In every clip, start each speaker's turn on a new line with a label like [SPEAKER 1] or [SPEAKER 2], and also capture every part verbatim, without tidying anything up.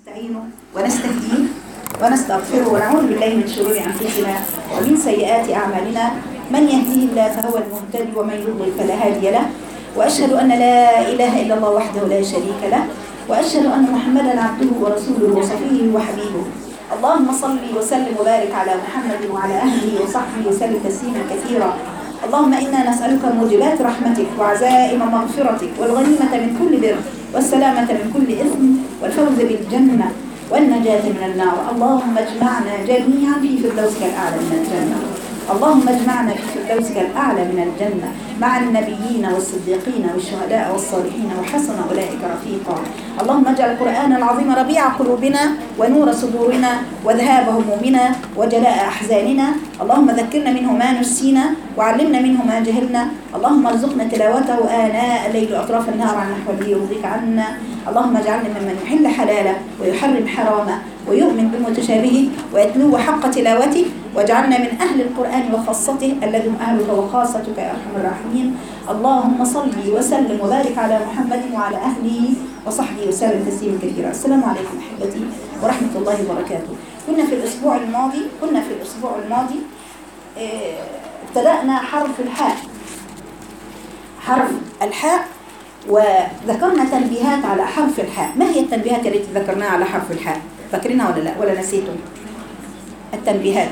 [SPEAKER 1] نستعينه ونستهديه ونستغفره ونعوذ بالله من شرور أنفسنا ومن سيئات أعمالنا. من يهديه الله فهو المهتدي ومن يضلل فلا هادي له. وأشهد أن لا إله إلا الله وحده لا شريك له، وأشهد أن محمدا عبده ورسوله وصفيه وحبيبه. اللهم صل وسلم وبارك على محمد وعلى أهله وصحبه وسلم تسليما كثيرا. اللهم إنا نسألك موجبات رحمتك وعزائم مغفرتك والغنيمة من كل بر والسلامة من كل إثم والفوز بالجنة والنجاة من النار. اللهم اجمعنا جميعا في فردوسك الأعلى من الجنة. اللهم اجمعنا في فردوسك الأعلى من الجنة مع النبيين والصديقين والشهداء والصالحين وحسن أولئك رفيقا. اللهم اجعل القرآن العظيم ربيع قلوبنا ونور صدورنا وذهاب همومنا وجلاء أحزاننا. اللهم ذكرنا منه ما نسينا وعلمنا منه ما جهلنا. اللهم ارزقنا تلاوته آناء الليل وأطراف النهار عن نحو الذي يرضيك عنا. اللهم اجعلنا ممن يحل حلاله ويحرم حرامه ويؤمن بمتشابهه ويتلو حق تلاوته، واجعلنا من أهل القرآن وخاصته الذي هم أهلك وخاصتك يا أرحم الراحمين. اللهم صل وسلم وبارك على محمد وعلى أهله وصحبه وسلم تسليما كثيرا. السلام عليكم أحبتي ورحمة الله وبركاته. كنا في الأسبوع الماضي كنا في الأسبوع الماضي اه ابتدأنا حرف الحاء حرف الحاء وذكرنا تنبيهات على حرف الحاء. ما هي التنبيهات التي ذكرناها على حرف الحاء؟ فاكرينها ولا لا ولا نسيتم التنبيهات؟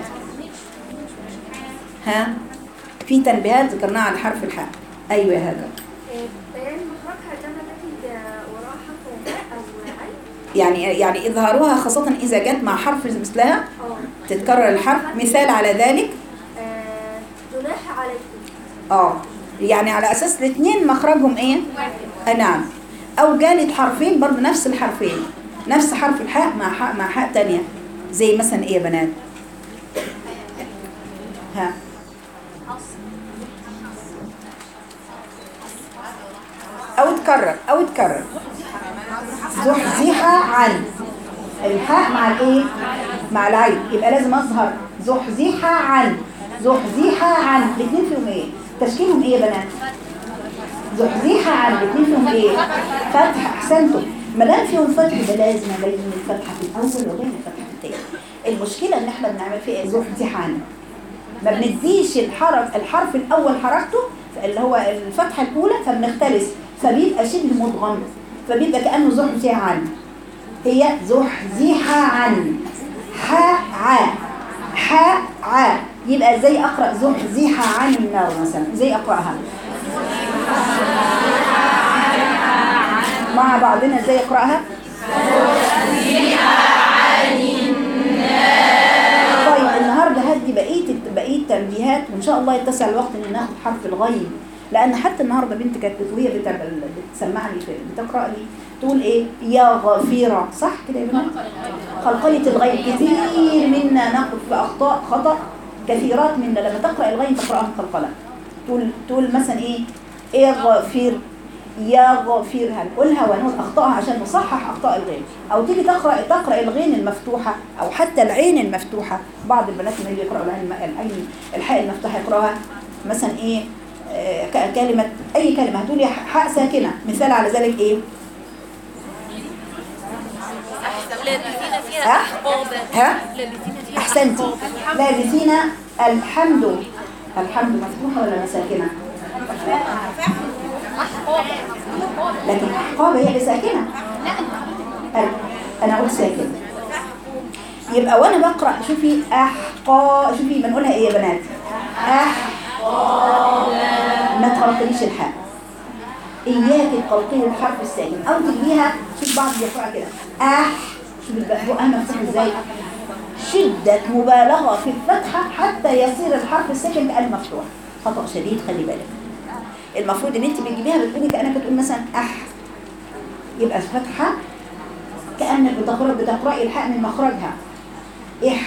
[SPEAKER 1] ها في تنبيهات ذكرناها على حرف الحاء. ايوه يا هذا
[SPEAKER 2] بيان مخرجها لما تجد وراها حرف الحاء او عين،
[SPEAKER 1] يعني يعني اظهارها خاصه اذا جت مع حرف مثلها
[SPEAKER 2] اه
[SPEAKER 1] تتكرر الحرف. مثال على ذلك
[SPEAKER 2] جناح عليكم،
[SPEAKER 1] اه يعني على اساس الاثنين مخرجهم ايه؟ آه نعم. او جالت حرفين برضه نفس الحرفين نفس حرف الحاء مع حاء مع حاء تانية، زي مثلا ايه يا بنات؟ ها او تكرر او تكرر زحزح عن الحاء مع الايه؟ مع العين، يبقى لازم اظهر زحزح عن زحزح عن. الاثنين فيهم ايه؟ تشكيلهم ايه يا بنات؟ زحزح عن الاثنين فيهم ايه؟ فتح. احسنتم. ما دام فيهم فتح يبقى لازم ابين الفتحه في الاول وابين الفتحه في الثاني. المشكله ان احنا بنعمل فيه ايه؟ زحزح عن، ما بنديش الحرف الحرف الاول حركته اللي هو الفتحه الاولى فبنختلس فبيبقى شبه مدغم، فبيبقى كانه زحزح عن. هي زحزح عن حاء ع حاء ع. يبقى ازاي اقرا زحزح عن النار مثلا؟ ازاي اقراها مع بعضنا؟ ازاي اقراها؟ زحزح عن النار. طيب النهارده هدي بقيه بقيه تنبيهات وان شاء الله يتسع الوقت ان ناخد حرف الغين، لان حتى النهارده بنت كانت وهي بتسمعني بتقرا لي تقول ايه؟ يا غفيره. صح كده يا بنات؟ قلقله الغين. كثير منا نقف في اخطاء خطا، كثيرات منا لما تقرا الغين تقراها قلقله. تقول تقول مثلا ايه؟ ايه غفير يا غفير. هنقولها ونقول اخطائها عشان نصحح اخطاء الغين. او تيجي تقرا تقرا الغين المفتوحه او حتى العين المفتوحه. بعض البنات اللي بيقراوا العين العين الحاء المفتوحه يقراها مثلا ايه؟ آه كلمه اي كلمه هتقولي حاء ساكنه. مثال على ذلك ايه؟
[SPEAKER 3] لابثين فيها
[SPEAKER 1] ها؟
[SPEAKER 3] أحقابا.
[SPEAKER 1] ها؟
[SPEAKER 3] لابثين فيها
[SPEAKER 1] احسنتي.
[SPEAKER 3] أحقابا.
[SPEAKER 1] لابثين الحمد. الحمد مفتوحه ولا ساكنه؟ لكن احقاب هي اللي ساكنه. انا اقول ساكن. يبقى وانا بقرا شوفي احقا، شوفي بنقولها ايه يا بنات؟ احقابا. ما تقلقليش الحاء، اياك تقلقلي الحرف الساكن او تجيها. شوف بعض بيقرا كده اح، شوف بقى مفتوح ازاي. شده مبالغه في الفتحه حتى يصير الحرف الساكن كأنه مفتوح. خطأ شديد، خلي بالك. المفروض ان انت بتجيبيها بتقولي كأنك بتقول مثلا اح، يبقى الفتحه كأنك بتقرأ بتقرأي الحاء من مخرجها. اح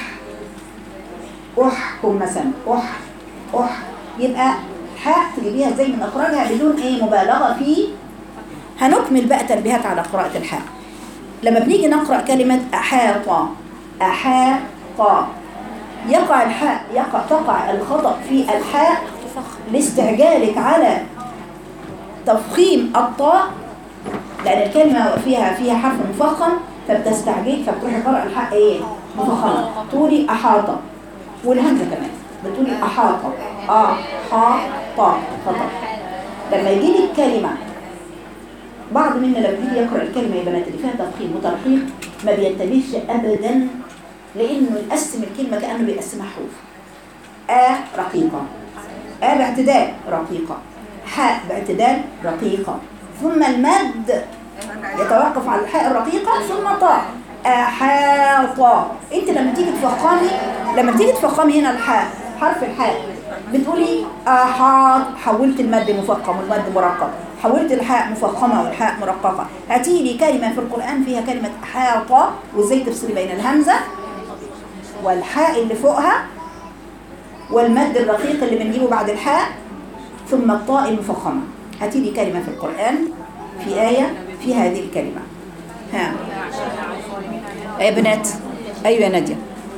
[SPEAKER 1] احكم مثلا اح اح، يبقى حاء تجيبيها زي من اخراجها بدون ايه؟ مبالغه فيه. هنكمل بقى تنبيهات على قراءه الحاء. لما بنيجي نقرا كلمه احاط احاط يقع الحاء يقع تقع الخطأ في الحاء لاستعجالك على تفخيم الطاء، لأن الكلمة فيها فيها حرف مفخم فبتستعجل فبتروحي قرأ الحق ايه مفخمة، تقولي أحاطة، والهمزة كمان بتقولي أحاطة آه حا طا خطأ. لما يجي لي الكلمة بعض منا لما يجي يقرأ الكلمة يا بنات اللي فيها تفخيم وترقيق ما بينتبهش أبدا، لأنه يقسم الكلمة كأنه بيقسمها حروف. آ رقيقة، آ باعتدال رقيقة، حاء باعتدال رقيقة، ثم المد يتوقف على الحاء الرقيقة ثم طاء أحاطة. انت لما تيجي تفخمي لما تيجي تفخمي هنا الحاء حرف الحاء بتقولي أحاط، حولت المد مفخم والمد مرقق، حولت الحاء مفخمة والحاء مرققة. هاتي لي كلمة في القرآن فيها كلمة أحاطة وازاي تفصلي بين الهمزة والحاء اللي فوقها والمد الرقيق اللي بنجيبه بعد الحاء ثم الطاء المفخمة. هاتي لي كلمة في القرآن في آية في هذه الكلمة. ها يا بنات. أيوة يا نادية.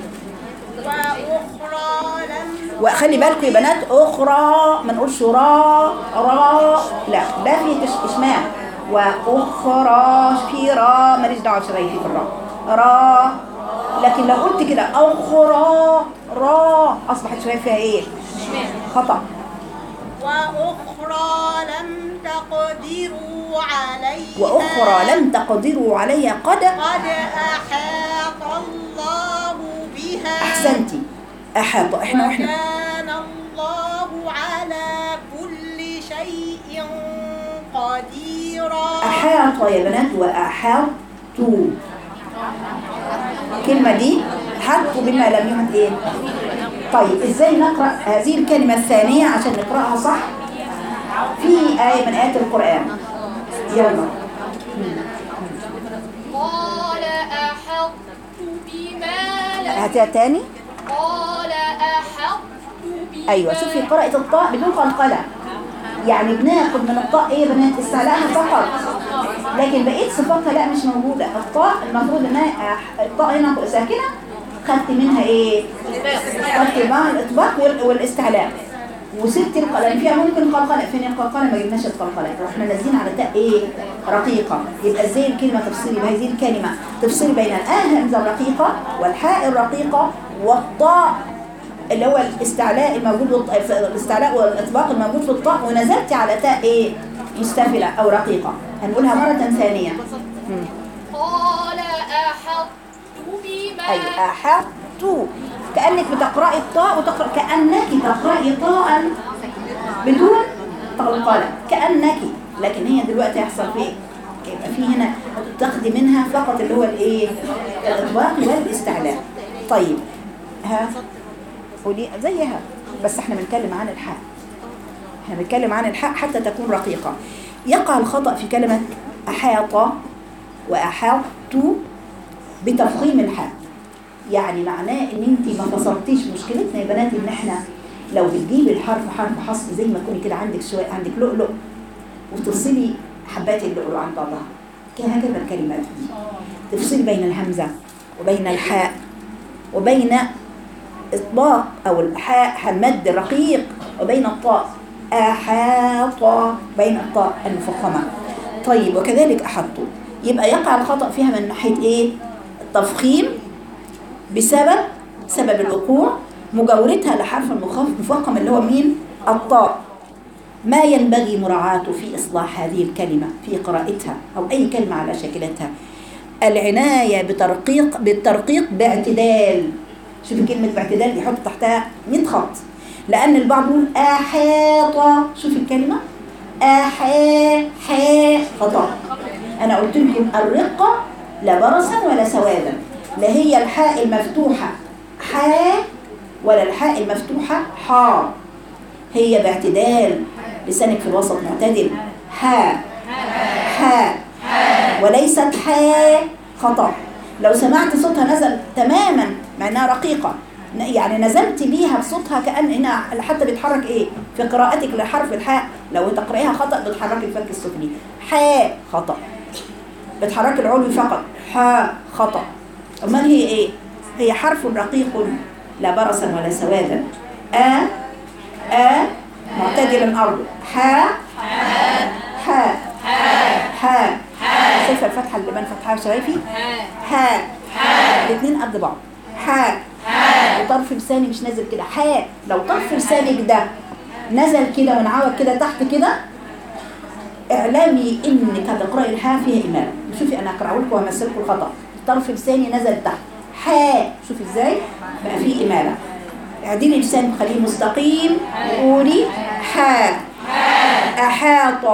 [SPEAKER 2] وأخرى لم
[SPEAKER 1] وخلي بالكم يا بنات أخرى ما نقولش را را لا لا فيه إشمام. وأخرى في را ماليش دعوة شرايفي في الراء را، لكن لو قلت كده أخرى را أصبحت شرايف فيها إيه خطأ.
[SPEAKER 2] وأخرى لم تقدروا عليها
[SPEAKER 1] وأخرى لم تقدروا عليها قد
[SPEAKER 2] قد أحاط الله بها.
[SPEAKER 1] أحسنتي أحاط. إحنا وإحنا
[SPEAKER 2] وكان الله على كل شيء قديرا.
[SPEAKER 1] أحاط يا بنات وأحاطوا الكلمة دي حطوا بما لم يحط إيه. طيب إزاي نقرأ هذه الكلمة الثانية عشان نقرأها صح في آية من آيات القرآن؟ يلا.
[SPEAKER 3] قال أحط بما لم
[SPEAKER 1] هاتها تاني.
[SPEAKER 3] قال أحط بما
[SPEAKER 1] أيوة شوفي قراءة الطاء بدون قلقلة، يعني بناخد من الطاء إيه يا بنات استعلاءها فقط، لكن بقية صفاتها لا مش موجودة. الطاء المفروض إنها الطاء هنا ساكنة خدت منها إيه؟ خدت مع الإطباق والاستعلاء وسبت القلقلة فيها ممكن قلقلة. فين القلقلة؟ ما جبناش القلقلة، احنا نازلين على تاء إيه؟ رقيقة. يبقى إزاي الكلمة تفصلي بهذه الكلمة تفصلي بين الآ همزة الرقيقة والحاء الرقيقة والطاء اللي هو الاستعلاء الموجود الاستعلاء والاطباق الموجود في الطاء، ونزلت على تاء ايه مستفلة او رقيقة. هنقولها مرة ثانية.
[SPEAKER 3] قال أحط بما
[SPEAKER 1] اي احط كأنك بتقرأي الطاء وتقرأ كأنك تقرأي طاء بدون قلقلة كأنك، لكن هي دلوقتي هيحصل فيه يبقى في هنا تاخدي منها فقط اللي هو الايه الاطباق والاستعلاء. طيب ها قولي زيها بس احنا بنتكلم عن الحاء، احنا بنتكلم عن الحاء حتى تكون رقيقة. يقع الخطأ في كلمة أحاط وأحاطت بتفخيم الحاء، يعني معناه ان انت ما فصلتيش. مشكلتنا يا بنات ان احنا لو بتجيبي الحرف حرف حصر زي ما تكوني كده عندك شويه عندك لؤلؤ وتفصلي حبات اللؤلؤ عن بعضها كهكذا الكلمات دي، تفصلي بين الهمزة وبين الحاء وبين إطباق أو الحاء المد الرقيق وبين الطاء أحاط بين الطاء المفخمة. طيب وكذلك أحطوا، يبقى يقع الخطأ فيها من ناحية إيه؟ التفخيم بسبب سبب الوقوع مجاورتها لحرف المفخم اللي هو مين؟ الطاء. ما ينبغي مراعاته في إصلاح هذه الكلمة في قراءتها أو أي كلمة على شكلتها العناية بترقيق بالترقيق باعتدال. شوفي كلمة باعتدال يحط تحتها مية خط، لأن البعض يقول أحاطة. شوفي الكلمة أحا حا خطأ. أنا قلت لكم الرقة لا برصا ولا سوادا، لا هي الحاء المفتوحة حا ولا الحاء المفتوحة حا، هي باعتدال لسانك في الوسط معتدل حا حا وليست حا خطأ. لو سمعت صوتها نزل تماما مع انها رقيقة، يعني نزلت بيها بصوتها كأن هنا حتى بيتحرك ايه في قراءتك لحرف الحاء. لو تقرأيها خطأ بتحرك الفك السفلي حا خطأ، بتحرك العلوي فقط حا خطأ. امال هي ايه؟ هي حرف رقيق لا برصا ولا سوادا. آ آ معتدلا أرض حا حا حا شايفه الفتحه اللي بين فتحها شايفي حاء الاثنين قد بعض حاء وطرف لساني مش نازل كده حاء. لو طرف لسانك ده نزل كده وانعوج كده تحت كده اعلامي انك هتقراي الحاء فيها اماله. شوفي انا هقراه لكم وهمثل لكم الخطا. طرف لساني نزل تحت حاء، شوفي ازاي بقى فيه اماله. اعدلي لسانك خليه مستقيم قولي حاء احاط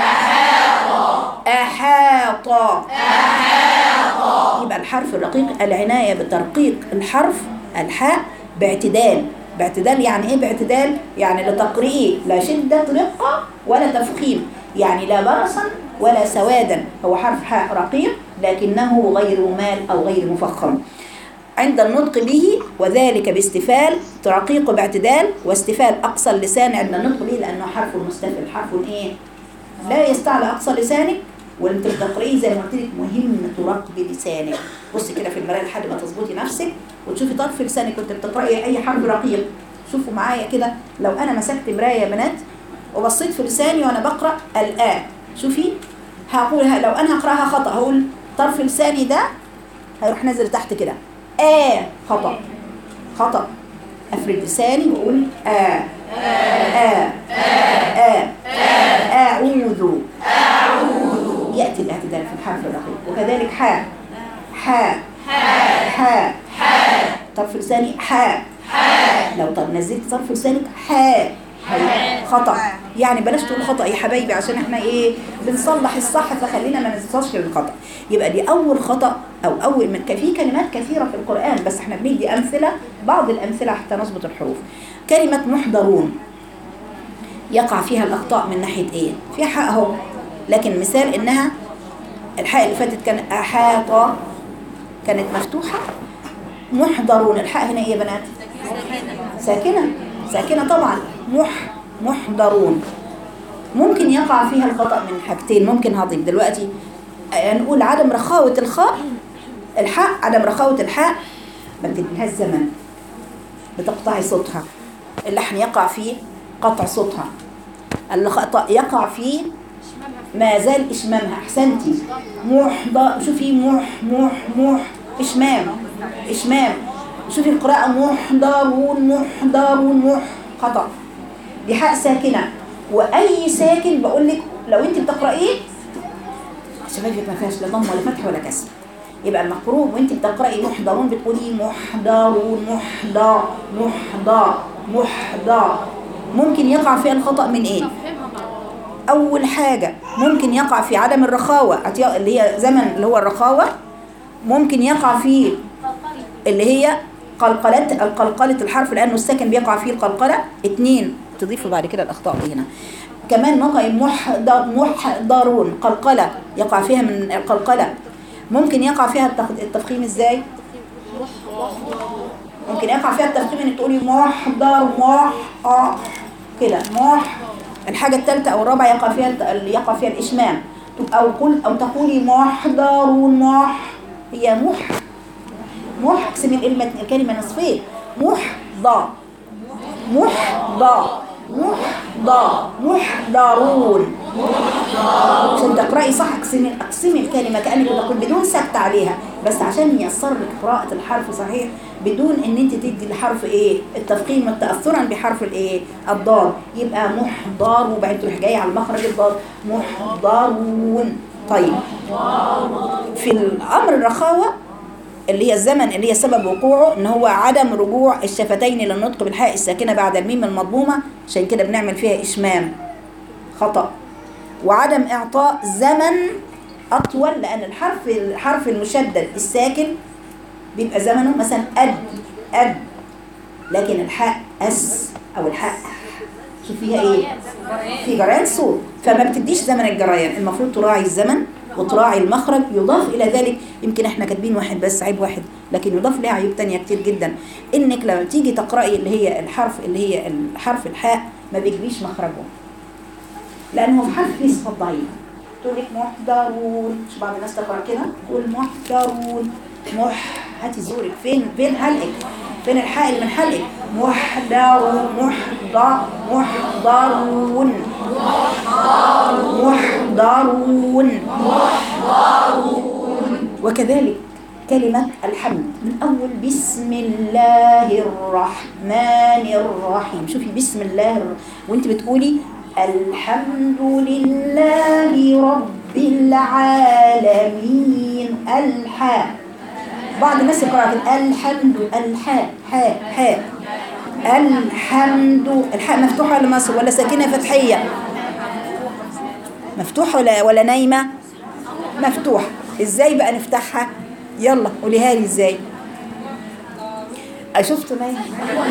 [SPEAKER 1] احاط احاط. يبقى الحرف الرقيق العنايه بترقيق الحرف الحاء باعتدال. باعتدال يعني ايه باعتدال؟ يعني لتقرئيه لا شده رقه ولا تفخيم، يعني لا برصا ولا سوادا. هو حرف حاء رقيق لكنه غير ممال او غير مفخم عند النطق به، وذلك باستفال ترقيق باعتدال واستفال اقصى اللسان عند النطق به، لانه حرف مستفل حرف ايه لا يستعلى اقصى لسانك. وانت بتقرئيه زي ما قلت لك مهم تراقبي لسانك. بصي كده في المرايه لحد ما تظبطي نفسك وتشوفي طرف لسانك وانت بتقراي اي حرف رقيق. شوفوا معايا كده، لو انا مسكت مرايه يا بنات وبصيت في لساني وانا بقرا الآ، شوفي هقولها لو انا هقراها خطا هقول طرف لساني ده هيروح نازل تحت كده آ، خطا خطا. افرد لساني واقول آ آ آ أعوذ أعوذ. يأتي الاعتدال في الحرف الرقيق. وكذلك حاء حاء حاء حاء طرف لساني حاء حاء. لو طب نزلت طرف لسانك حاء خطأ. يعني بلاش تقول خطأ يا حبايبي عشان احنا ايه بنصلح الصح، فخلينا ما ننساش الخطأ. يبقى دي اول خطأ او اول من في كلمات كثيرة في القرآن بس احنا بندي امثلة بعض الامثلة حتى نظبط الحروف. كلمة محضرون يقع فيها الاخطاء من ناحية ايه؟ فيها حاء اهو، لكن مثال انها الحاء اللي فاتت كان احاط كانت مفتوحة. محضرون الحاء هنا ايه يا بنات؟ ساكنة ساكنة طبعا. مح محضرون ممكن يقع فيها الخطأ من حاجتين. ممكن هضيف دلوقتي نقول عدم رخاوة الخاء الحاء عدم رخاوة الحاء ما بتديلهاش زمن، بتقطعي صوتها. اللحن يقع فيه قطع صوتها. الخطأ يقع فيه ما زال إشمامها. أحسنتي. محضر شوفي مح مح مح إشمام إشمام. شوفي القراءة محضرون محضرون مح خطأ. دي حاء ساكنة. وأي ساكن بقول لك لو أنت بتقرأيه شفايفك ما فيهاش لا ضم ولا فتح ولا كسر، يبقى المقروء وأنت بتقرأي محضرون بتقولي محضرون محضر محضر محضر. ممكن يقع فيها الخطأ من إيه؟ أول حاجة ممكن يقع في عدم الرخاوة اللي هي زمن اللي هو الرخاوة. ممكن يقع فيه اللي هي قلقلة القلقلة الحرف لأنه الساكن بيقع فيه القلقلة. اتنين تضيفوا بعد كده الأخطاء دي هنا. كمان موقع محضر محضرون قلقلة يقع فيها من القلقلة. ممكن يقع فيها التفخيم ازاي؟ ممكن يقع فيها التفخيم انك تقولي محضر مح اه كده مح. الحاجة الثالثة أو الرابعة يقع فيها يقع فيها الإشمام أو قل أو تقولي محضرون مح. هي مح مح اقسمي الكلمة الكلمة نصفين. محضر محضر محضر محضرون. عشان تقرأي صح اقسمي اقسمي الكلمة كأنك تقول بدون سكت عليها، بس عشان ييسر لك قراءة الحرف صحيح بدون ان انت تدي الحرف ايه التفخيم تأثرا بحرف الايه الضاد. يبقى محضر وبعدين تروح جاي على مخرج الضاد محضرون. طيب في الامر الرخاوة اللي هي الزمن اللي هي سبب وقوعه ان هو عدم رجوع الشفتين للنطق بالحاء الساكنه بعد الميم المضمومه، عشان كده بنعمل فيها اشمام خطأ. وعدم اعطاء زمن اطول لان الحرف الحرف المشدد الساكن بيبقى زمنه مثلا اد اد، لكن الحاء اس او الحاء شوف فيها ايه في جريان صوت فما بتديش زمن الجريان. المفروض تراعي الزمن وتراعي المخرج. يضاف إلى ذلك يمكن احنا كاتبين واحد بس عيب واحد، لكن يضاف لها عيوب تانية كتير جدا. انك لما تيجي تقرأي اللي هي الحرف اللي هي الحرف الحاء ما بيجيبيش مخرجه لأنه في حرف فيه صفات ضعيفة. تقول لك محضرون، مش بعض الناس تقرأ كده تقول محضرون مح. هاتي زورك فين فين حلقك فين الحاء اللي من حلقك. محضرون محضر محضرون محضرون. وكذلك كلمة الحمد من أول بسم الله الرحمن الرحيم. شوفي بسم الله الر... وانت بتقولي الحمد لله رب العالمين. الحاء بعض الناس يقرأ الحمد الحاء حاء حاء الحمد. الحاء مفتوحة ولا مصر ولا ساكنة فتحية؟ مفتوحة ولا ولا نايمة؟ مفتوحة. ازاي بقى نفتحها؟ يلا قوليها لي ازاي. شفتوا نايمة؟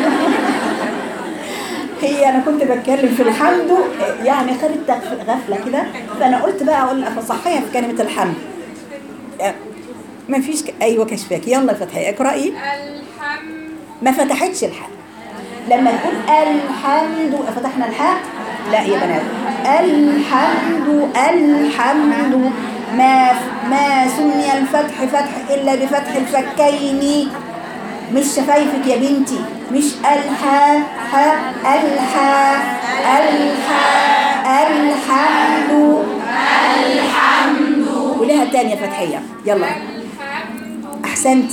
[SPEAKER 1] هي انا كنت بتكلم في الحمد يعني خدت غفلة كده، فانا قلت بقى اقول افصحيها في كلمة الحمد. ما فيش ك... ايوه كشفاك. يلا فتحي اقرأي.
[SPEAKER 3] الحمد.
[SPEAKER 1] ما فتحتش الحاء. لما نقول الحمد فتحنا الحاء؟ لا يا بنات. الحمد الحمد ما ما سمي الفتح فتح الا بفتح الفكين، مش شفايفك يا بنتي، مش الحاء حاء الحاء الحاء الحمد الحمد. ولها تانية فتحية. يلا احسنت.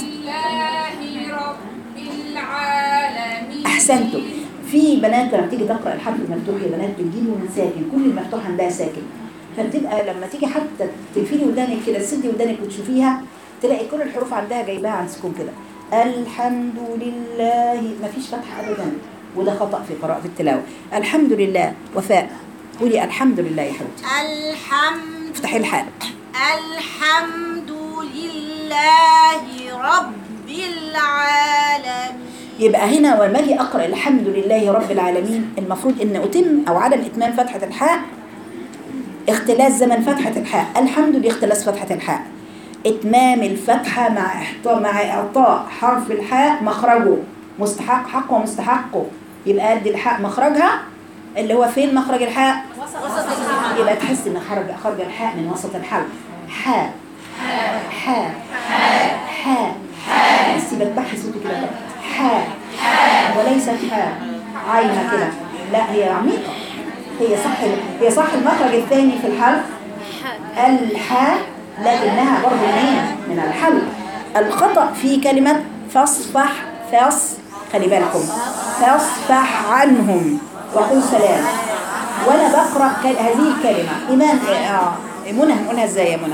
[SPEAKER 1] احسنتم. في بنات لما تيجي تقرا الحرف المفتوح يا بنات بتجيبه من ساكن، كل المفتوح عندها ساكن، فبتبقى لما تيجي حتى تقفلي ودانك كده تسدي ودانك وتشوفيها تلاقي كل الحروف عندها جايباها عن سكون كده. الحمد لله ما فيش فتح ابدا، وده خطا في قراءه التلاوه. الحمد لله. وفاء قولي الحمد لله يا حبيبتي.
[SPEAKER 4] الحمد.
[SPEAKER 1] افتحي الحاء.
[SPEAKER 4] الحمد لله رب العالمين.
[SPEAKER 1] يبقى هنا ولما اجي اقرا الحمد لله رب العالمين المفروض ان اتم او عدم اتمام فتحه الحاء اختلاس زمن فتحه الحاء. الحمد لله اختلاس فتحه الحاء، اتمام الفتحه مع احطاء مع اعطاء حرف الحاء مخرجه مستحق حقه ومستحقه. يبقى ادي الحاء مخرجها اللي هو فين مخرج الحاء؟ وسط الحلق. يبقى تحس ان خرج خرج الحاء من وسط الحلق. حاء حاء حاء حاء. بس بتبحث صوتي كده حاء وليست حاء عايمه كده، لا هي عميقه. هي صح هي صح المخرج الثاني في الحلق الحاء، لكنها برضه منين؟ من الحلق. الخطأ في كلمة فاصفح. فاص خلي بالكم فاصفح عنهم وقل سلام. وانا بقرأ هذه الكلمة إيمان آه منى هنقولها ازاي يا منى؟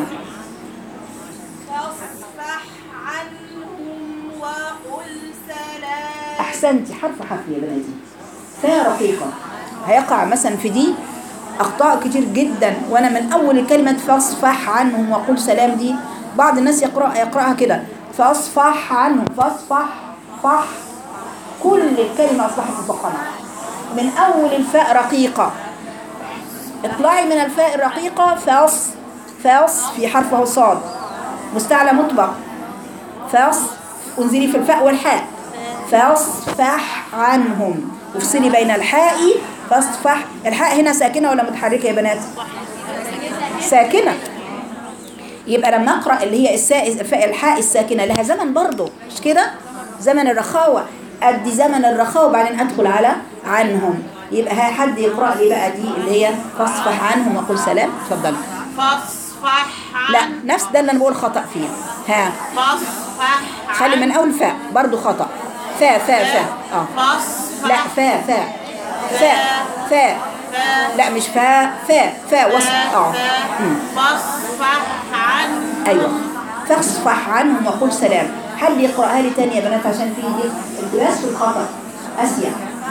[SPEAKER 4] فاصفح عنهم وقل سلام.
[SPEAKER 1] احسنتي. حرف حرف يا بناتي. فيها رقيقة هيقع مثلا في دي اخطاء كتير جدا، وانا من اول كلمة فاصفح عنهم وقل سلام دي بعض الناس يقرأ يقرأها كده فاصفح عنهم. فاصفح فح كل الكلمة اصبحت مفخمة من اول الفاء رقيقة. اطلعي من الفاء الرقيقة فاص فاص في حرفه صاد مستعلى مطبق. فاص انزلي في الفاء والحاء. فاصفح عنهم وافصلي بين الحاء فاصفح. الحاء هنا ساكنة ولا متحركة يا بنات؟ ساكنة. يبقى لما اقرأ اللي هي الساء الحاء الساكنة لها زمن برضو مش كده؟ زمن الرخاوة. ادي زمن الرخاوة وبعدين ادخل على عنهم. يبقى ها حد يقرأ لي بقى دي اللي هي فاصفح عنهم وقل سلام. اتفضلي.
[SPEAKER 4] فاصفح عنهم.
[SPEAKER 1] لا نفس ده اللي انا بقول خطأ فيه. ها
[SPEAKER 4] فاصفح
[SPEAKER 1] خلي من اول فاء برضو خطأ. فاء فاء فاء اه
[SPEAKER 4] فاصفح.
[SPEAKER 1] لا فاء فاء فاء فاء لا مش فاء فاء فاء وسط اه
[SPEAKER 4] فاصفح عنهم.
[SPEAKER 1] ايوه فاصفح عنهم وقل سلام. حد يقرأها لي تاني يا بنات عشان في دي التباس في الخطأ. اسيا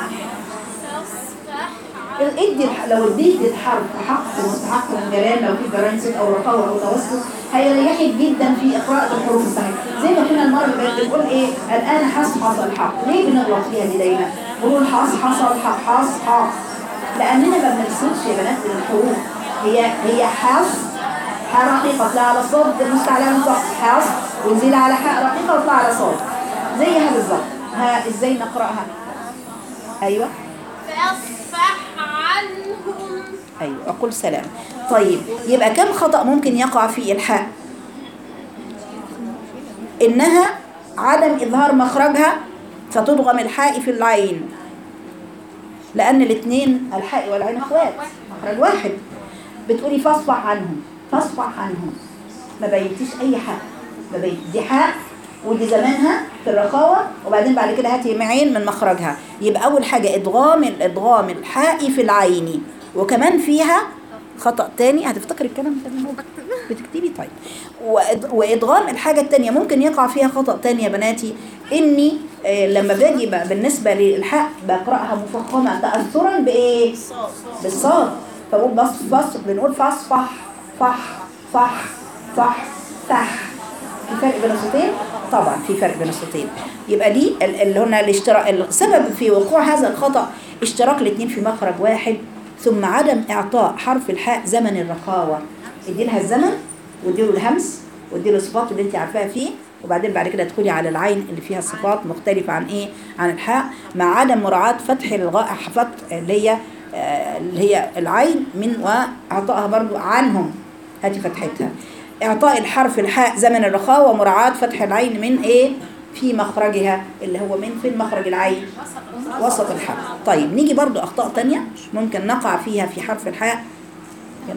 [SPEAKER 1] ادي لو اديت الحرف حق ومستحق من جلال لو في جرائم صوت او رخاوه او توسط هيريحك جدا في اقراء الحروف الصحيحه. زي ما كنا المره اللي فاتت بنقول ايه الان حصحص الحق. ليه بنغلط فيها دي دايما؟ بنقول حصحص الحق حصحص لاننا ما بنفصلش يا بنات بين الحروف. هي هي حص حاء رقيقه طلع على صاد مستعلى مطلق حص ونزيل على حاء رقيقه وطلع على صاد زيها بالظبط. ها ازاي نقراها؟ ايوه
[SPEAKER 3] فاصفح عنهم.
[SPEAKER 1] ايوه اقول سلام. طيب يبقى كم خطأ ممكن يقع في الحاء؟ انها عدم اظهار مخرجها فتضغم الحاء في العين. لأن الاثنين الحاء والعين اخوات مخرج واحد. بتقولي فاصفح عنهم، فاصفح عنهم، ما بينتيش أي حاء، ما بين دي حاء ودي زمانها في الرخاوة، وبعدين بعد كده هاتي معين من مخرجها. يبقى أول حاجة إدغام الإدغام الحاء في العين، وكمان فيها خطأ تاني هتفتكر الكلام ده من بتكتبي. طيب وإدغام الحاجة التانية ممكن يقع فيها خطأ تاني يا بناتي، إني آه لما باجي بالنسبة للحاء بقرأها مفخمة تأثرا بإيه؟ بالصاد. فبقول بص بص بنقول فاصفح فح فح فح فح. في فرق بين الصوتين؟ طبعا في فرق بين الصوتين. يبقى دي اللي هنا الاشتراك، السبب في وقوع هذا الخطأ اشتراك الاثنين في مخرج واحد، ثم عدم اعطاء حرف الحاء زمن الرخاوة. ادي لها الزمن وادي له الهمس وادي له الصفات اللي انت عارفاها فيه، وبعدين بعد كده تدخلي على العين اللي فيها صفات مختلفة عن ايه؟ عن الحاء، مع عدم مراعاة فتح الغاء فتح اللي هي اللي هي العين من واعطائها برضو عنهم، هاتي فتحتها. اعطاء الحرف الحاء زمن الرخاوة ومراعاة فتح العين من ايه؟ في مخرجها اللي هو من في مخرج العين وسط الحرف. طيب نيجي برضو اخطاء تانية ممكن نقع فيها في حرف الحاء. يلا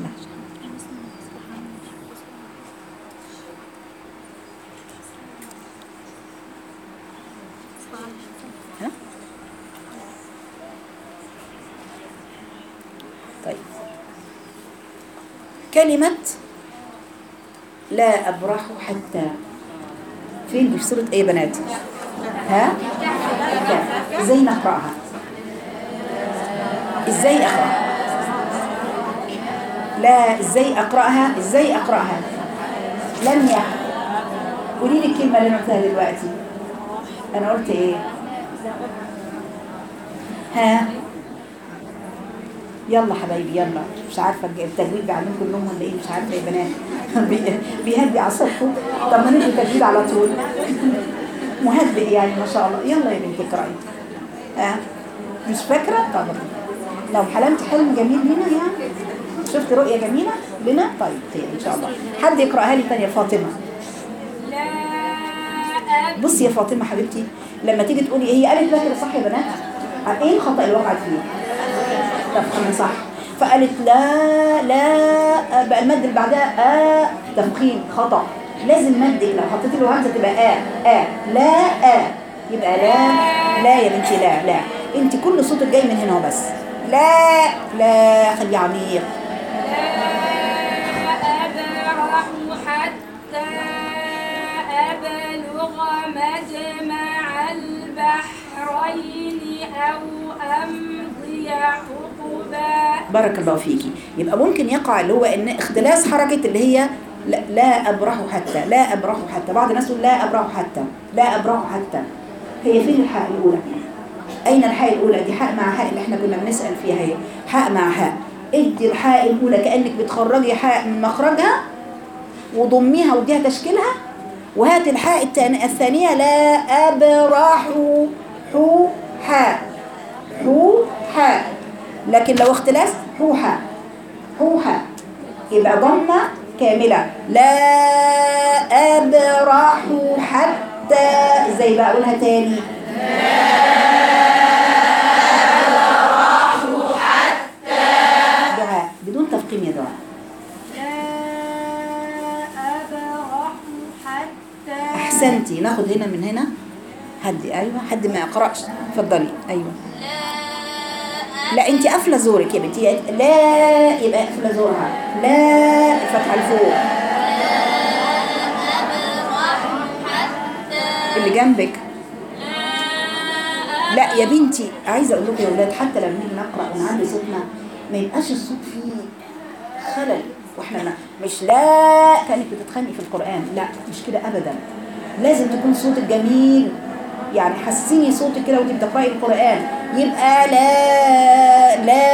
[SPEAKER 1] ها؟ طيب كلمة لا أبرح حتى، فين دي في سورة ايه يا بنات؟ ها؟ ازاي نقرأها؟ ازاي اقرأها؟ لا ازاي اقرأها؟ ازاي اقرأها؟ لم يقرأ. قولي لي الكلمة اللي انا قلتها دلوقتي. انا قلت ايه؟ ها؟ يلا حبايبي يلا. مش عارفة التجويد بعلمكم كلهم ولا ايه؟ مش عارفة يا بنات. بيهدي اعصابكم. طب ما ندي تجويد على طول. مهدئ يعني ما شاء الله. يلا يا بنتي اقرأي. ها؟ مش فاكرة؟ طب لو حلمت حلم جميل لنا يعني، شفت رؤية جميلة لنا، طيب خير ان شاء الله. حد يقرأها لي تاني يا فاطمة. بصي يا فاطمة حبيبتي، لما تيجي تقولي هي قالت لك صح يا بنات؟ ايه الخطأ اللي وقعت فيه؟ تفخيم صح. فقالت لا لا بقى المد اللي بعدها آ تفخيم خطأ. لازم مدك لو حطيتي له همزة تبقى آ آ لا آ، يبقى لا لا يا بنتي لا لا. انت كل صوتك جاي من هنا وبس. لا لا خليه عميق.
[SPEAKER 3] لا أبرح حتى أبلغ مجمع البحرين أو أمضي حقبا.
[SPEAKER 1] بارك الله فيكي. يبقى ممكن يقع اللي هو ان اختلاس حركة اللي هي لا, لا أبرح حتى، لا أبرح حتى. بعض الناس يقول لا أبرح حتى، لا أبرح حتى. هي فين الحاء الأولى؟ أين الحاء الأولى؟ دي حاء مع حاء اللي احنا كنا بنسأل فيها، هي حاء مع حاء. ادي الحاء الأولى كأنك بتخرجي حاء من مخرجها وضميها واديها تشكيلها، وهات الحاء الثانية لا أبرح حو حاء حو حاء. لكن لو اختلاس حو حاء حو حاء يبقى ضمة كاملة. لا أبرح حتى. ازاي بقى اقولها تاني؟ لا أبرح حتى. دعاء بدون تفخيم يا دعاء.
[SPEAKER 2] لا أبرح حتى.
[SPEAKER 1] احسنتي. ناخد هنا من هنا هدي. ايوه حد ما يقرأش اتفضلي. ايوه لا انت قافله زورك يا بنتي. لا يبقى قافله زورها. لا الفتحه لفوق. اللي جنبك لا يا بنتي. عايزه اقول لكم يا اولاد حتى لما نيجي نقرا ونعلي صوتنا ما يبقاش الصوت فيه خلل، واحنا ما مش لا كانك بتتخنقي في القران، لا مش كده ابدا. لازم تكون صوتك جميل، يعني حسيني صوتك كده وانت بتقراي القران. يبقى لا لا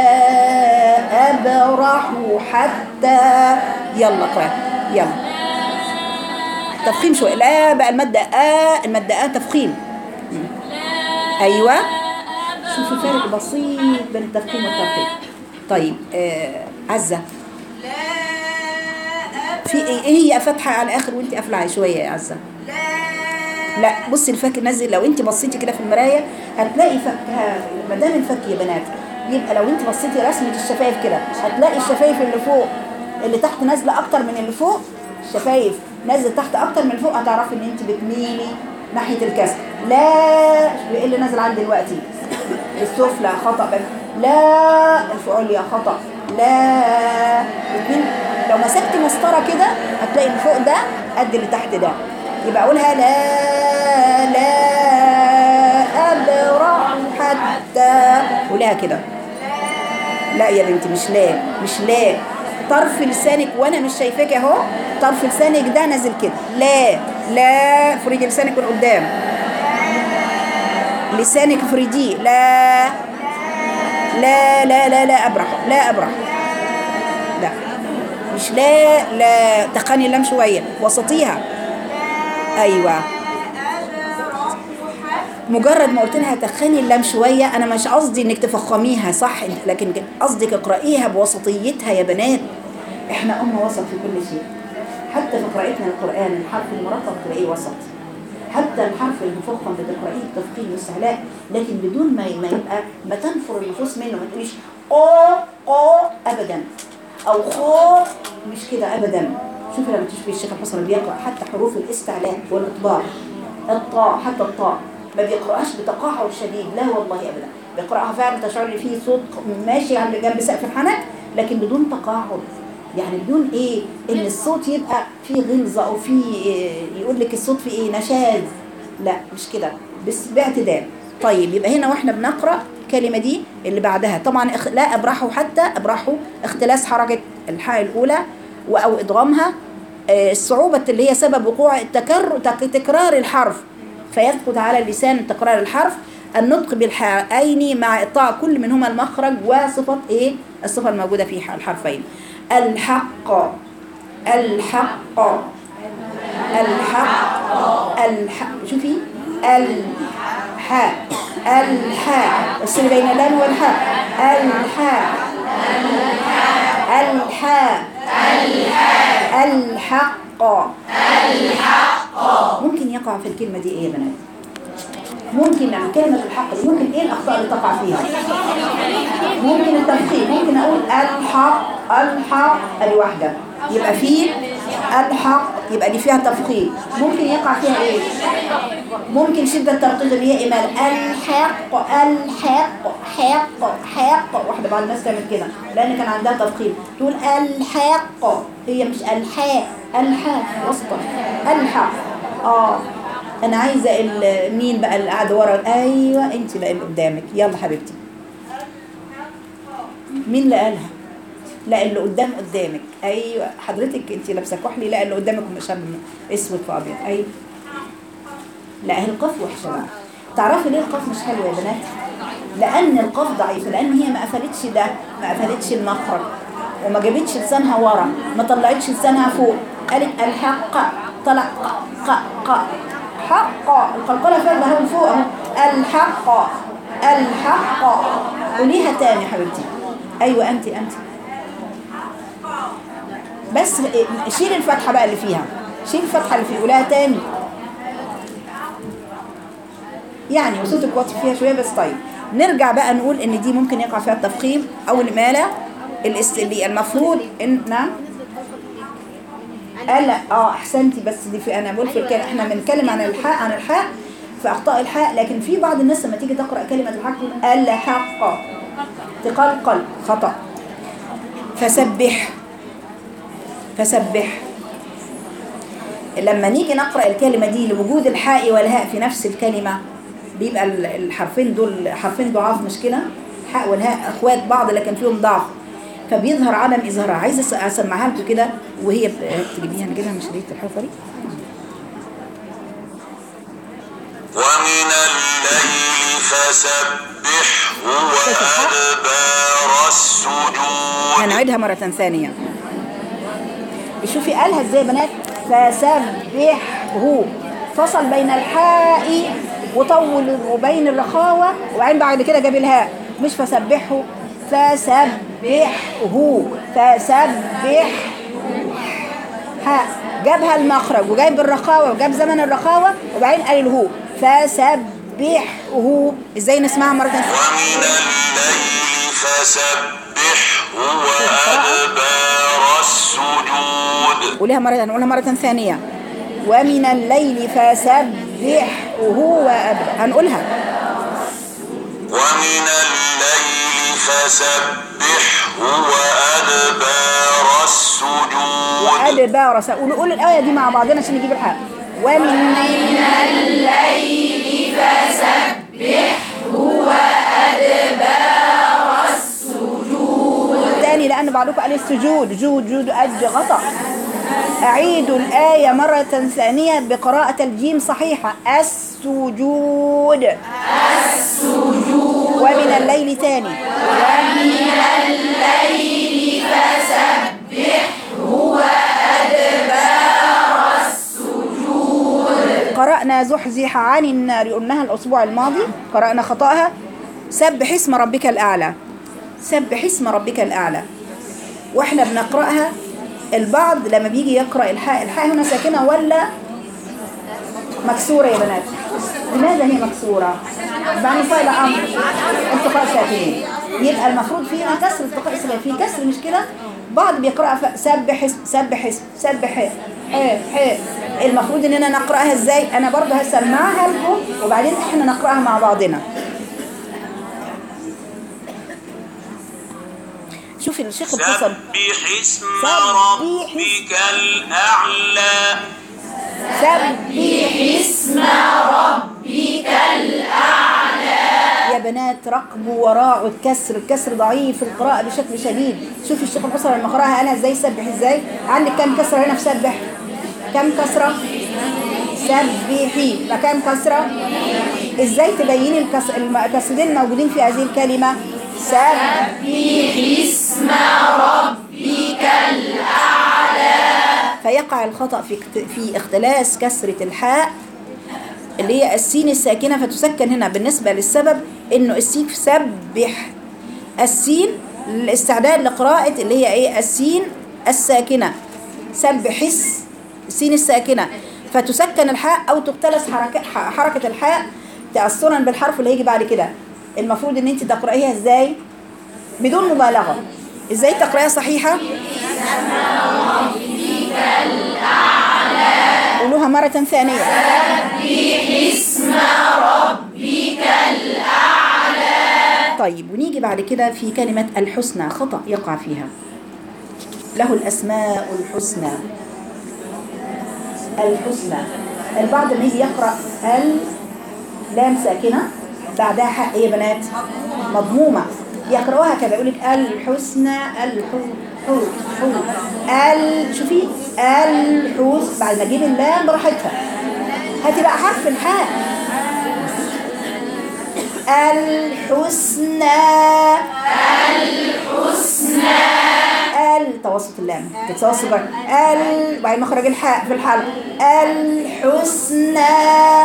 [SPEAKER 1] أبرح حتى. يلا اقرأ يلا تفخيم شوية. لا بقى المادة آ، المادة آ تفخيم. أيوة شوفوا فرق بسيط بين التفخيم والترقيق. طيب آه عزة في ايه هي فتحة على الآخر وانت قافلة شوية يا عزة.
[SPEAKER 2] لا
[SPEAKER 1] لا بصي الفك نزل. لو انت بصيتي كده في المرايه هتلاقي فكها، ما دام الفك يا بنات يبقى لو انت بصيتي رسمه الشفايف كده هتلاقي الشفايف اللي فوق اللي تحت نازله اكتر من اللي فوق، الشفايف نازله تحت اكتر من فوق، هتعرفي ان انت بتميلي ناحيه الكسر. لا ايه اللي نازل عندي دلوقتي؟ السفلى خطا بس. لا الفعليا خطا. لا الاثنين. لو مسكت مسطره كده هتلاقي اللي فوق ده قد اللي تحت ده، يبقى اقولها لا لا ابرح حتى، قولها كده. لا يا بنتي مش لا، مش لا، طرف لسانك وانا مش شايفاك اهو، طرف لسانك ده نازل كده. لا لا افردي لسانك من قدام، لسانك افرديه. لا لا لا لا لا ابرح، لا ابرح، لا مش لا لا، تقني اللام شويه وسطيها. ايوه مجرد ما قلت لها تخني اللام شويه، انا مش قصدي انك تفخميها صح، لكن قصدك اقرأيها بوسطيتها يا بنات. احنا امه وسط في كل شيء، حتى في قراءتنا القرآن الحرف المرقق تلاقيه وسط، حتى الحرف المفخم بتقرأيه بتفخيم واستعلاء، لكن بدون ما ما يبقى ما تنفر النفوس منه، ما تقوليش قو قو ابدا او خو، مش كده ابدا. شوفي لما تشوفي الشيخ الحسن بيقرأ حتى حروف الاستعلاء والاطباق، الطاء حتى الطاء ما بيقرأهاش بتقاعد شديد، لا والله ابدا، بيقرأها فعلا تشعر ان فيه صوت ماشي عند جنب سقف الحنك لكن بدون تقاعد، يعني بدون ايه ان الصوت يبقى فيه غلظه او فيه إيه يقول لك الصوت فيه ايه نشاز، لا مش كده، بس باعتدال. طيب يبقى هنا واحنا بنقرأ الكلمه دي اللي بعدها طبعا اخ... لا ابرحوا حتى، ابرحوا اختلاس حركه الحاء الاولى او ادغامها، آه الصعوبه اللي هي سبب وقوع التكرر تكرار الحرف فيثبت على اللسان تكرار الحرف، النطق بالحاءين مع إعطاء كل منهما المخرج وصفة إيه؟ الصفة الموجودة في الحرفين. الحق الحق الحق الحق، شوفي الحاء الحاء، السر بين اللام والحاء، الحاء الحاء الحق الحق. ممكن يقع في الكلمة دي إيه يا بنات؟ ممكن لما كلمة الحق دي ممكن ايه الأخطاء اللي تقع فيها؟ ممكن التفخيم، ممكن أقول الحق الحق ادي واحدة، يبقى فيه الحق يبقى دي فيها تفخيم. ممكن يقع فيها ايه؟ ممكن شدة الترقيق اللي هي إمالة، الحق الحق حق حق، واحدة بعض الناس تعمل كده لأن كان عندها تفخيم تقول الحق، هي مش الحاء، الحاء وسطا الحق. اه انا عايزه مين بقى اللي قاعده ورا؟ ايوه انت بقى اللي قدامك، يلا حبيبتي. مين اللي قالها؟ لا اللي قدام قدامك، ايوه حضرتك انت لابسه كحلي، لا اللي قدامك مش اسود في ابيض. ايوه لا هي القاف وحشه بقى. تعرفي ليه القاف مش حلوه يا بنات؟ لان القاف ضعيفه، لان هي ما قفلتش ده، ما قفلتش المخرج وما جابتش لسانها ورا، ما طلعتش لسانها فوق، قالت الحق طلع ق ق حق، القلقله فيها الهواء فوق اهو، الحق الحق. قوليها تاني يا حبيبتي. ايوه انت انت بس شيل الفتحه بقى اللي فيها، شيل الفتحه اللي فيها، قولها تاني يعني وصوتك واطي فيها شويه بس. طيب نرجع بقى نقول ان دي ممكن يقع فيها التفخيم او الاماله اللي المفروض ان نعم لا اه احسنتي، بس دي في انا بقول في الكلام احنا بنتكلم عن الحاء عن الحاء في اخطاء الحاء، لكن في بعض الناس لما تيجي تقرا كلمه الحق تقول الحق تقلقل خطا. فسبح فسبح، لما نيجي نقرا الكلمه دي لوجود الحاء والهاء في نفس الكلمه بيبقى الحرفين دول حرفين ضعاف، مش كده؟ الحاء والهاء اخوات بعض لكن فيهم ضعف، فبيظهر عدم إظهارها. عايزة أسمعها لكم كده وهي تجيبيها نجيبها من شريط الحفري.
[SPEAKER 5] ومن الليل فسبحه وأدبار السجود.
[SPEAKER 1] هنعيدها مرة ثانية. شوفي قالها ازاي يا بنات؟ فسبحه، فصل بين الحاء وطول وبين الرخاوة وبعدين بعد كده جاب الهاء، مش فسبحه، فسبحه فسبح حاء جابها المخرج وجايب الرخاوة وجاب زمن الرخاوة وبعدين قال الهو فسبحه. ازاي نسمعها مرة ثانية؟
[SPEAKER 5] ومن الليل فسبحه وأدبار السجود.
[SPEAKER 1] قولها مرة نقولها مرة ثانية. ومن الليل فسبحه وأدبار. هنقولها
[SPEAKER 5] ومن الليل فسبحه وأدبار السجود.
[SPEAKER 1] وأدبار سجود. قول الآية دي مع بعضنا عشان نجيب الحق. ومن الليل فسبحه وأدبار السجود. تاني لأن بعضكم قال السجود جود جود أج غطى. أعيد الآية مرة ثانية بقراءة الجيم صحيحة. السجود السجود. ومن الليل تاني. ومن الليل فسبحه وأدبار السجود. قرأنا زحزح عن النار قلناها الأسبوع الماضي، قرأنا خطأها. سبح اسم ربك الأعلى. سبح اسم ربك الأعلى. واحنا بنقرأها البعض لما بيجي يقرأ الحاء، الحاء هنا ساكنة ولا مكسورة يا بنات؟ لماذا هي مكسورة؟ بعد فعل أمر التقاء ساكنين، يبقى المفروض فيها كسر التقاء ساكنين، في كسر مش كده؟ بعض بيقرأ سبح سبح سبح حي حي. المفروض اننا نقرأها ازاي؟ انا برضه هسمعها لكم وبعدين احنا نقرأها مع بعضنا. شوفي الشيخ اتصل.
[SPEAKER 5] سبح اسم ربك الأعلى.
[SPEAKER 1] سبح اسم ربك الأعلى. يا بنات رقبوا وراعوا الكسر، الكسر ضعيف في القراءة بشكل شديد. شوفي الشيخ الحصر لما قراها انا ازاي سبح ازاي؟ عندك كم كسرة هنا في سبح؟ كم كسرة؟ سبحي. كم كسرة؟ ازاي تبيني الكسرين الموجودين في هذه الكلمة؟ سبح اسم ربك الأعلى. فيقع الخطأ في في اختلاس كسرة الحاء اللي هي السين الساكنة فتسكن هنا بالنسبة للسبب انه السين سبح. السين الاستعداد لقراءة اللي هي ايه؟ السين الساكنة. سبح السين الساكنة فتسكن الحاء او تختلس حركة حركة الحاء تأثرا بالحرف اللي هيجي بعد كده. المفروض ان انت تقرأيها ازاي بدون مبالغة؟ ازاي تقرأيها صحيحة؟ قولوها مرة ثانية. سبح اسم ربك الأعلى. طيب ونيجي بعد كده في كلمة الحسنى، خطأ يقع فيها. له الأسماء الحسنى. الحسنى البعض لما يجي يقرأ اللام ساكنة بعدها حق ايه يا بنات؟ مضمومة، يقرأوها كذا يقول لك الحسنى الحو حو حو ال. شوفي الحس بعد ما اجيب اللام براحتها هتبقى حرف الحاء. الحسنى الحسنى ال توسط اللام تتوسط ال بعد مخرج الحاء في الحلق. الحسنى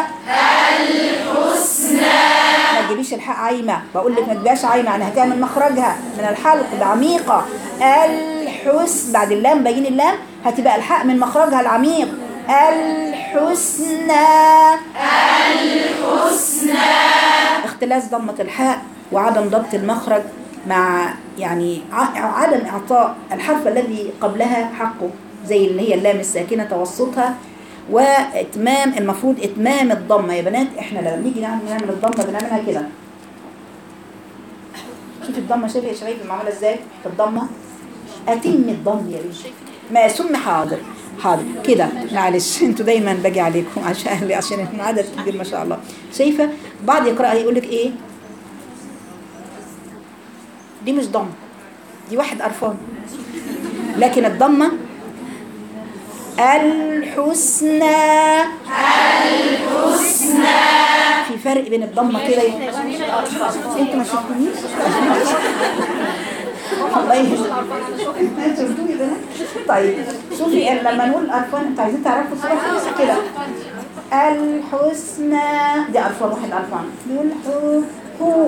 [SPEAKER 1] الحسنى. ما تجيبيش الحاء عايمه، بقول لك ما تجيبهاش عايمه يعني هتعمل مخرجها من الحلق بعميقه. الحسن بعد اللام بين اللام هتبقى الحاء من مخرجها العميق. الحسنى الحسنى. اختلاس ضمة الحاء وعدم ضبط المخرج مع يعني عدم إعطاء الحرف الذي قبلها حقه زي اللي هي اللام الساكنة توسطها. واتمام المفروض اتمام الضمة يا بنات. احنا لما نيجي نعمل الضمة بنعملها كده. شوف الضمة شايفه يا شباب معموله ازاي في الضمة. اتم الضم يا بنت ما سم. حاضر حاضر كده معلش انتوا دايما باجي عليكم عشان عشان العدد كبير ما شاء الله. شايفه بعض يقراها يقول لك ايه دي مش ضم دي واحد قرفان. لكن الضمه الحسنى الحسنى في فرق بين الضمه كده. انتوا ما شفتونيش الله يهديكم. شفتوني ده. طيب شوفي لما نقول ارفان انتوا عايزين تعرفوا الصوره كده. الحسنى دي ارفان واحد ارفان بيقول هو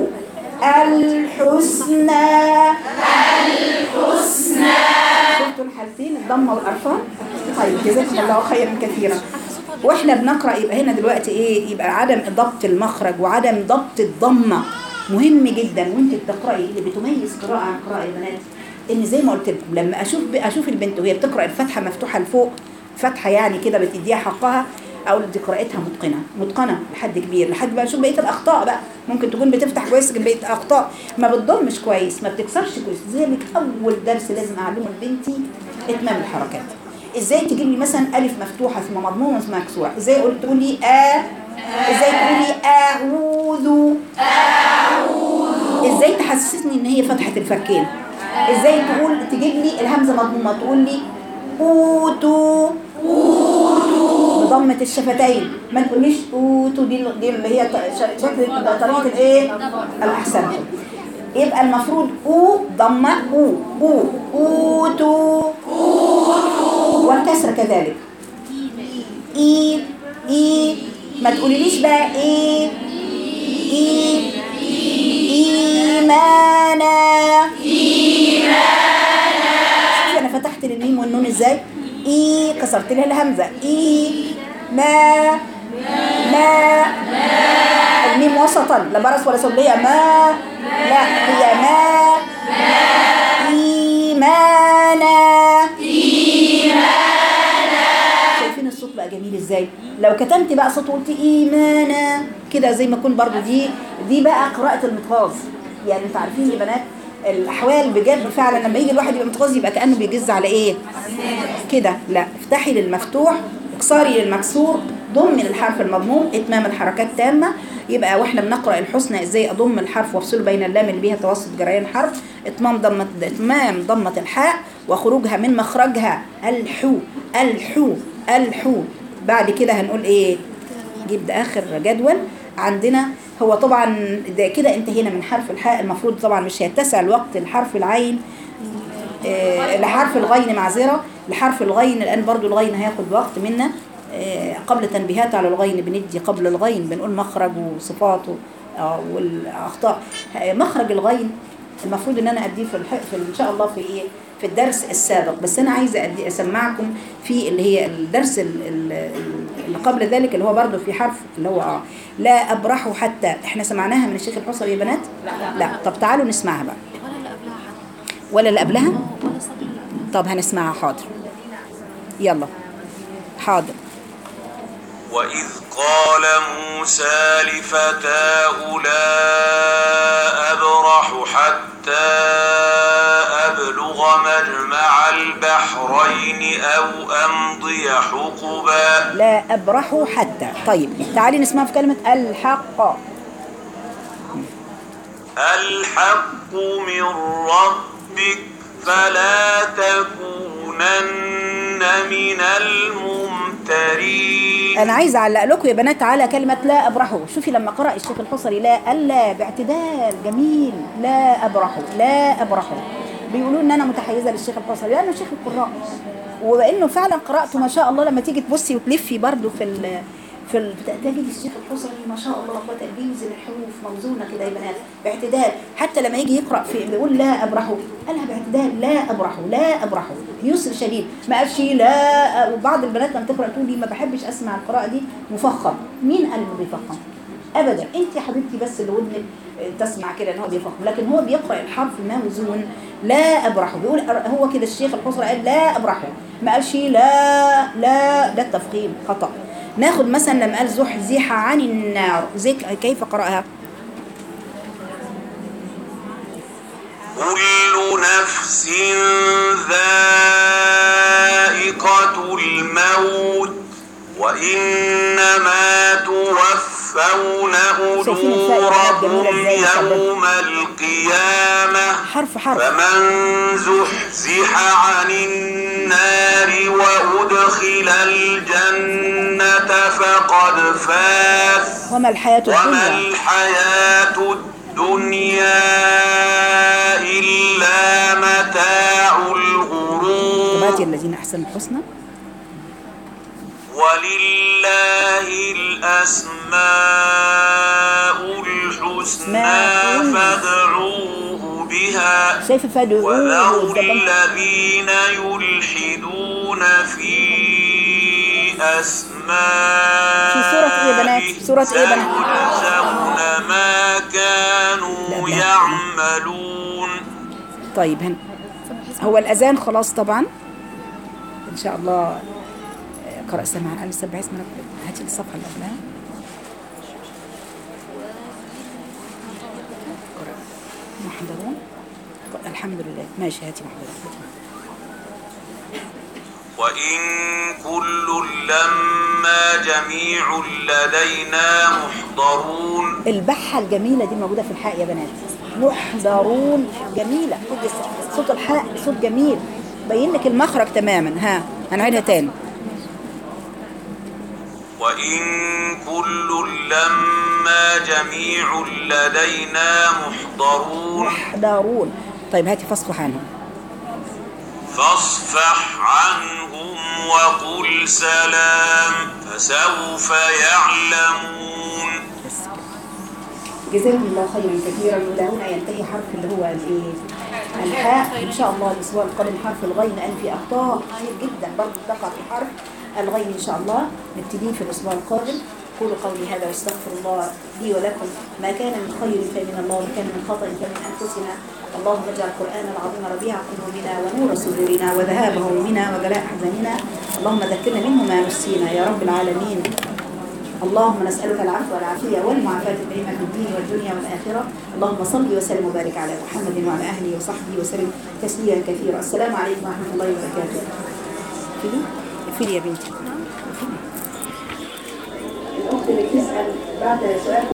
[SPEAKER 1] الحسنى الحسنى. شفتوا الحالتين الضمه والارفان طيب جزاكم الله خيرا كثيرا. واحنا بنقرا يبقى هنا دلوقتي ايه؟ يبقى عدم ضبط المخرج وعدم ضبط الضمه مهم جدا. وانت بتقراي اللي بتميز قراءه عن قراءه يا بنات ان زي ما قلت لكم لما اشوف اشوف البنت وهي بتقرا الفتحه مفتوحه لفوق، فتحه يعني كده بتديها حقها، اقول دي قراءتها متقنه متقنه لحد كبير، لحد بقى اشوف بقيه الاخطاء بقى. ممكن تكون بتفتح كويس لكن بقيه الاخطاء ما بتضمش كويس، ما بتكسرش كويس. لذلك اول درس لازم اعلمه لبنتي اتمام الحركات. ازاي تجيب لي مثلا الف مفتوحه ثم مضمومه ثم مكسوره، ازاي قلت تقول لي ا، ازاي تقول لي اعوذ اعوذ، ازاي تحسسني ان هي فتحه الفكين، ازاي تقول تجيب لي الهمزه مضمومه تقول لي اوتو اوتو بضمه الشفتين، ما تقوليش اوتو دي دي اللي هي شكل طريقه الايه الاحسن. يبقى المفروض او ضمه او او اوتو اوتو، والكسر كذلك اي اي، ما تقوليليش بقى ايه ايه ايمانا ايمانا. شوفي انا فتحت الميم والنون ازاي، اي كسرت لها الهمزه، اي ما ما الميم وسطا لا برص ولا سبليه، ما لا هي ما ايمانا ايمانا. شايفين الصوت بقى جميل ازاي؟ لو كتمت بقى صوت وقلت ايمانا كده زي ما يكون برضو دي دي بقى قراءة المتغاظ. يعني انتوا عارفين يا بنات الاحوال بجد فعلا لما يجي الواحد يبقى متغاظ يبقى كأنه بيجز على ايه كده. لا، افتحي للمفتوح، اكسري للمكسور، ضمي للحرف المضموم، اتمام الحركات تامة. يبقى واحنا بنقرأ الحسنى ازاي اضم الحرف وافصله بين اللام اللي بيها توسط جريان حرف، اتمام ضمة اتمام ضمة الحاء وخروجها من مخرجها الحو الحو الحو. بعد كده هنقول ايه؟ جيب ده اخر جدول عندنا. هو طبعا ده كده انتهينا من حرف الحاء. المفروض طبعا مش هيتسع الوقت لحرف العين آه لحرف الغين معذره لحرف الغين، الان برضو الغين هياخد وقت منا. آه قبل تنبيهات على الغين بندي قبل الغين بنقول مخرج وصفاته آه والاخطاء. آه مخرج الغين المفروض ان انا اديه في, في ان شاء الله في ايه في الدرس السابق، بس انا عايزه ادي اسمعكم في اللي هي الدرس اللي قبل ذلك اللي هو برضو في حرف اللي هو اه لا ابرح حتى. احنا سمعناها من الشيخ الحصري يا بنات؟ لا, لا. طب تعالوا نسمعها بقى. ولا اللي قبلها؟ طب هنسمعها. حاضر يلا حاضر.
[SPEAKER 5] وإذ قال موسى لفتاه لا أبرح حتى أبلغ مجمع البحرين أو أمضي حقبا.
[SPEAKER 1] لا أبرح حتى. طيب تعالي نسمع في كلمة الحق.
[SPEAKER 5] الحق من ربك فلا تكونن من الممترين.
[SPEAKER 1] أنا عايزة أعلق لكم يا بنات على كلمة لا أبرح. شوفي لما قرأ الشيخ الحصري لا ألا باعتدال جميل، لا أبرح لا أبرح. بيقولوا إن أنا متحيزة للشيخ الحصري لأنه شيخ القراء، وبأنه فعلا قرأته ما شاء الله. لما تيجي تبصي وتلفي برضو في ال في تجد الشيخ الحصري ما شاء الله قوة بينزل الحروف موزونة كده يا بنات باعتدال. حتى لما يجي يقرأ في بيقول لا أبرح قالها باعتدال، لا أبرح لا أبرح يسر شديد، ما قالش لا. وبعض البنات لما تقرأ تقول لي ما بحبش أسمع القراءة دي مفخم. مين قال إنه بيفخم؟ أبدا، أنت يا حبيبتي بس اللي ودنك تسمع كده إن هو بيفخم، لكن هو بيقرأ الحرف موزون. لا أبرح بيقول هو كده. الشيخ الحصري قال لا أبرح، ما قالش لا لا، ده التفخيم خطأ. ناخد مثلا لما قال زحزح عن النار زي كيف قرأها؟
[SPEAKER 5] كل نفس ذائقة الموت وإنما توفون أجوركم يوم القيامة
[SPEAKER 1] حرف حرف.
[SPEAKER 5] فمن زحزح عن النار وأدخل الجنة فقد فاز
[SPEAKER 1] وما الحياة الدنيا
[SPEAKER 5] وما الحياة الدنيا إلا متاع الغرور.
[SPEAKER 1] تباتي الذين أحسنوا الحسنى
[SPEAKER 5] ولله الأسماء الحسنى فادعوه بها
[SPEAKER 1] شايف فادعوه
[SPEAKER 5] وذروا الذين يلحدون في الأسماء
[SPEAKER 1] في سورة إيه يا بنات؟ سورة إيه يا بنات؟
[SPEAKER 5] سيجزون ما كانوا يعملون.
[SPEAKER 1] طيب هن هو الأذان خلاص طبعا إن شاء الله. قرأ سمعا ألف سبع اسم ربك. هاتي الصفحة اللي قبلها. قرأ محضرون. الحمد لله ماشي. هاتي محضرون.
[SPEAKER 5] وإن كل لما جميع لدينا محضرون.
[SPEAKER 1] البحة الجميلة دي موجودة في الحاء يا بنات. محضرون جميلة. صوت الحاء صوت جميل بين لك المخرج تماما. ها هنعيدها تاني.
[SPEAKER 5] وإن كل لما جميع لدينا محضرون.
[SPEAKER 1] محضرون. طيب هاتي فاصفح عنهم.
[SPEAKER 5] فاصفح عنهم وقل سلام فسوف يعلمون.
[SPEAKER 1] جزاكم الله خيرا كثيرا. وده هنا ينتهي حرف اللي هو الايه؟ الحاء. ان شاء الله الاسبوع القادم حرف الغين، لان في اخطاء كتير جدا برضه تقع في حرف الغين. ان شاء الله نبتدي في الاسبوع القادم. قولوا قولي هذا واستغفر الله لي ولكم. ما كان من خير فمن الله وما كان من خطأ فمن انفسنا. اللهم اجعل القرآن العظيم ربيع قلوبنا ونور صدورنا وذهاب همومنا وجلاء احزاننا. اللهم ذكرنا منه ما نسينا يا رب العالمين. اللهم نسألك العفو والعافية والمعافاة الدائمة في الدين والدنيا والآخرة. اللهم صل وسلم وبارك على محمد وعلى أهله وصحبه وسلم تسليما كثيرا. السلام عليكم ورحمة الله وبركاته. فيلي فيلي يا بنتي. الأخت اللي بتسأل بعد سؤال